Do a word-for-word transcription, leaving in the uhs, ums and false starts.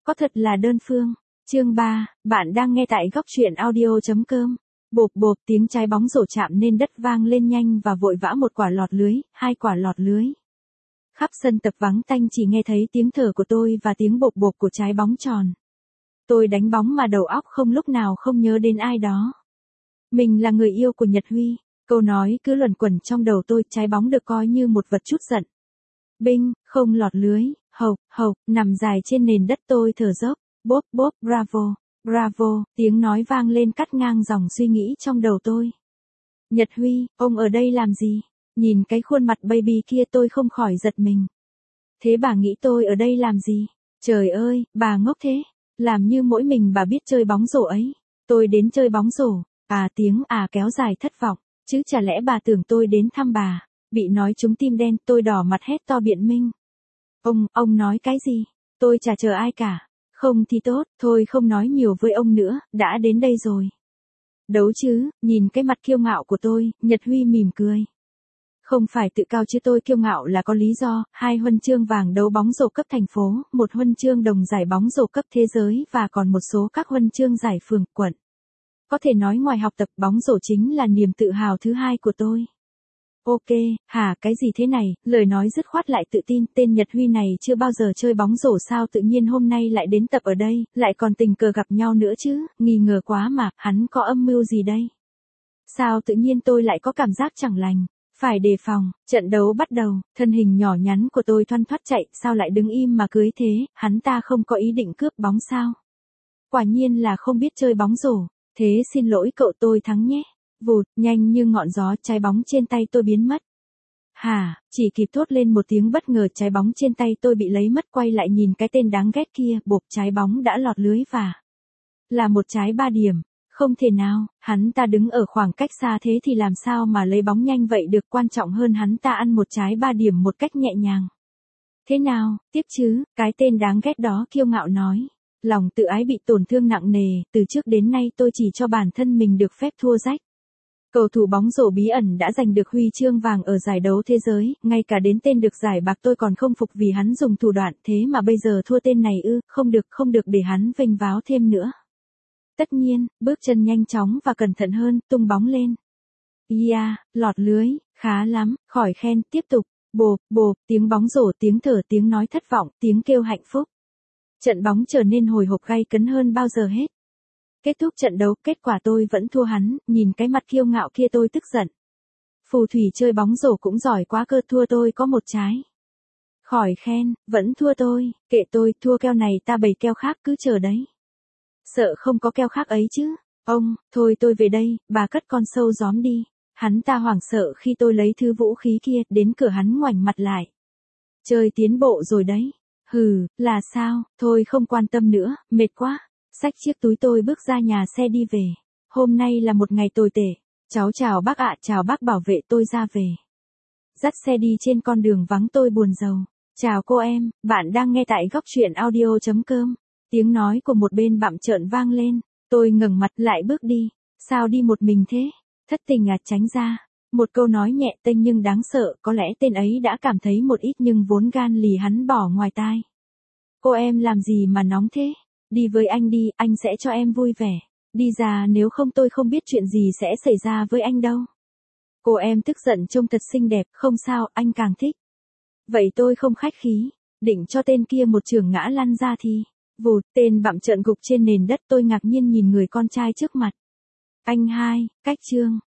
Có thật là đơn phương. Chương ba, bạn đang nghe tại góc truyện audio chấm com. Bộp bộp tiếng trái bóng rổ chạm nên đất vang lên nhanh và vội vã, một quả lọt lưới, hai quả lọt lưới. Khắp sân tập vắng tanh chỉ nghe thấy tiếng thở của tôi và tiếng bộp bộp của trái bóng tròn. Tôi đánh bóng mà đầu óc không lúc nào không nhớ đến ai đó. Mình là người yêu của Nhật Huy. Câu nói cứ luẩn quẩn trong đầu tôi, trái bóng được coi như một vật chút giận. Binh, không lọt lưới, hộc, hộc, nằm dài trên nền đất tôi thở dốc, bốp bốp, bravo, bravo, tiếng nói vang lên cắt ngang dòng suy nghĩ trong đầu tôi. Nhật Huy, ông ở đây làm gì? Nhìn cái khuôn mặt baby kia tôi không khỏi giật mình. Thế bà nghĩ tôi ở đây làm gì? Trời ơi, bà ngốc thế, làm như mỗi mình bà biết chơi bóng rổ ấy. Tôi đến chơi bóng rổ, à tiếng à kéo dài thất vọng, chứ chả lẽ bà tưởng tôi đến thăm bà. Bị nói trúng tim đen, tôi đỏ mặt hét to biện minh. Ông, ông nói cái gì? Tôi chả chờ ai cả. Không thì tốt, thôi không nói nhiều với ông nữa, đã đến đây rồi. Đấu chứ, nhìn cái mặt kiêu ngạo của tôi, Nhật Huy mỉm cười. Không phải tự cao chứ tôi kiêu ngạo là có lý do, hai huân chương vàng đấu bóng rổ cấp thành phố, một huân chương đồng giải bóng rổ cấp thế giới và còn một số các huân chương giải phường, quận. Có thể nói ngoài học tập, bóng rổ chính là niềm tự hào thứ hai của tôi. Ok, hả cái gì thế này, lời nói dứt khoát lại tự tin, tên Nhật Huy này chưa bao giờ chơi bóng rổ sao tự nhiên hôm nay lại đến tập ở đây, lại còn tình cờ gặp nhau nữa chứ, nghi ngờ quá mà, hắn có âm mưu gì đây? Sao tự nhiên tôi lại có cảm giác chẳng lành, phải đề phòng, trận đấu bắt đầu, thân hình nhỏ nhắn của tôi thoăn thoắt chạy, sao lại đứng im mà cưới thế, hắn ta không có ý định cướp bóng sao? Quả nhiên là không biết chơi bóng rổ, thế xin lỗi cậu tôi thắng nhé. Vụt, nhanh như ngọn gió, trái bóng trên tay tôi biến mất. Hả, chỉ kịp thốt lên một tiếng bất ngờ, trái bóng trên tay tôi bị lấy mất, quay lại nhìn cái tên đáng ghét kia, bộp, trái bóng đã lọt lưới và là một trái ba điểm. Không thể nào, hắn ta đứng ở khoảng cách xa thế thì làm sao mà lấy bóng nhanh vậy được, quan trọng hơn hắn ta ăn một trái ba điểm một cách nhẹ nhàng. Thế nào, tiếc chứ, cái tên đáng ghét đó kiêu ngạo nói. Lòng tự ái bị tổn thương nặng nề, từ trước đến nay tôi chỉ cho bản thân mình được phép thua rách. Cầu thủ bóng rổ bí ẩn đã giành được huy chương vàng ở giải đấu thế giới, ngay cả đến tên được giải bạc tôi còn không phục vì hắn dùng thủ đoạn, thế mà bây giờ thua tên này ư, không được, không được để hắn vênh váo thêm nữa. Tất nhiên, bước chân nhanh chóng và cẩn thận hơn, tung bóng lên. Yeah, lọt lưới, khá lắm, khỏi khen, tiếp tục, bộp, bộp, tiếng bóng rổ, tiếng thở, tiếng nói thất vọng, tiếng kêu hạnh phúc. Trận bóng trở nên hồi hộp gay cấn hơn bao giờ hết. Kết thúc trận đấu, kết quả tôi vẫn thua hắn, nhìn cái mặt kiêu ngạo kia tôi tức giận. Phù thủy chơi bóng rổ cũng giỏi quá cơ, thua tôi có một trái. Khỏi khen, vẫn thua tôi, kệ tôi, thua keo này ta bày keo khác cứ chờ đấy. Sợ không có keo khác ấy chứ, ông, thôi tôi về đây, bà cất con sâu gióm đi. Hắn ta hoảng sợ khi tôi lấy thứ vũ khí kia, đến cửa hắn ngoảnh mặt lại. Chơi tiến bộ rồi đấy. Hừ, là sao, thôi không quan tâm nữa, mệt quá. Xách chiếc túi tôi bước ra nhà xe đi về. Hôm nay là một ngày tồi tệ. Cháu chào bác ạ, chào bác bảo vệ, tôi ra về. Dắt xe đi trên con đường vắng tôi buồn rầu. Chào cô em, bạn đang nghe tại góc truyện audio chấm com. Tiếng nói của một bên bặm trợn vang lên. Tôi ngẩng mặt lại bước đi. Sao đi một mình thế? Thất tình à, tránh ra. Một câu nói nhẹ tênh nhưng đáng sợ, có lẽ tên ấy đã cảm thấy một ít nhưng vốn gan lì hắn bỏ ngoài tai. Cô em làm gì mà nóng thế? Đi với anh đi, anh sẽ cho em vui vẻ. Đi ra, nếu không tôi không biết chuyện gì sẽ xảy ra với anh đâu. Cô em tức giận trông thật xinh đẹp, không sao, anh càng thích. Vậy tôi không khách khí, định cho tên kia một chưởng ngã lăn ra thì. Vụt, tên bặm trợn gục trên nền đất, tôi ngạc nhiên nhìn người con trai trước mặt. Anh hai, cách chương.